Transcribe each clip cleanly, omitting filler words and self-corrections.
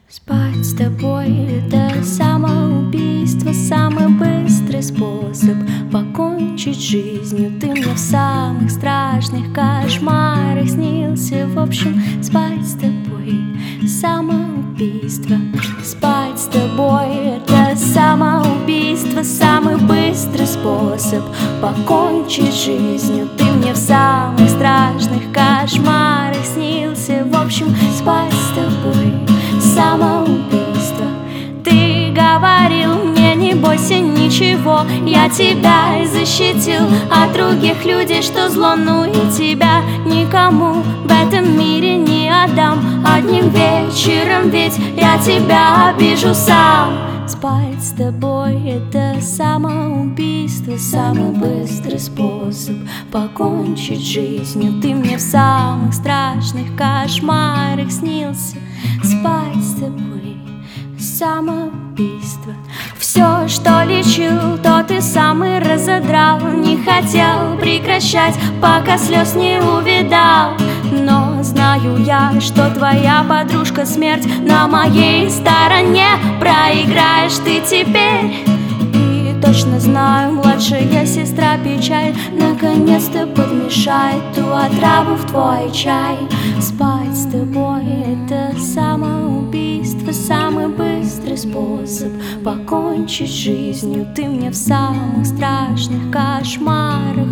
Спать с тобой — это самоубийство, самый быстрый способ покончить с жизнью. Ты мне в самых страшных кошмарах снился. В общем, спать с тобой — самоубийство. Спать с тобой — это самоубийство, самый быстрый способ покончить с жизнью. Ты мне в самых страшных кошмарах снился. В общем, спать с тобой — самоубийство. Ты говорил мне: не бойся ничего, я тебя защитил от других людей, что зло, ну и тебя никому в этом мире не отдам. Одним вечером ведь я тебя обижу сам. Спать с тобой — это самоубийство, самый быстрый способ покончить с жизнью. Ты мне в самых страшных кошмарах снился. Спать с тобой — самоубийство. Все, что лечил, то ты сам и разодрал. Не хотел прекращать, пока слез не увидал. Но знаю я, что твоя подружка смерть на моей стороне. Проиграешь ты теперь. И точно знаю, младшая сестра печаль наконец-то подмешает ту отраву в твой чай. Спать с тобой — это самоубийство, самый быстрый способ покончить с жизнью. Ты мне в самых страшных кошмарах.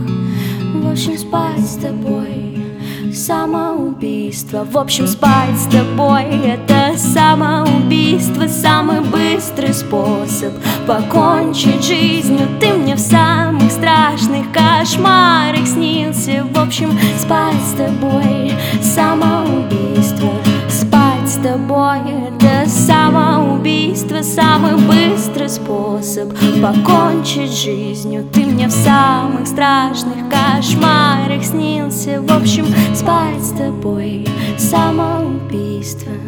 В общем, спать с тобой — самоубийство. В общем, спать с тобой — это самоубийство, самый быстрый способ покончить с жизнью. Ты мне в самых страшных кошмарах снился. В общем, спать с тобой — самоубийство. Спать с тобой — это самоубийство, самый быстрый способ покончить с жизнью. Ты мне в самых страшных кошмарах снился. В общем, спать с тобой — самоубийство.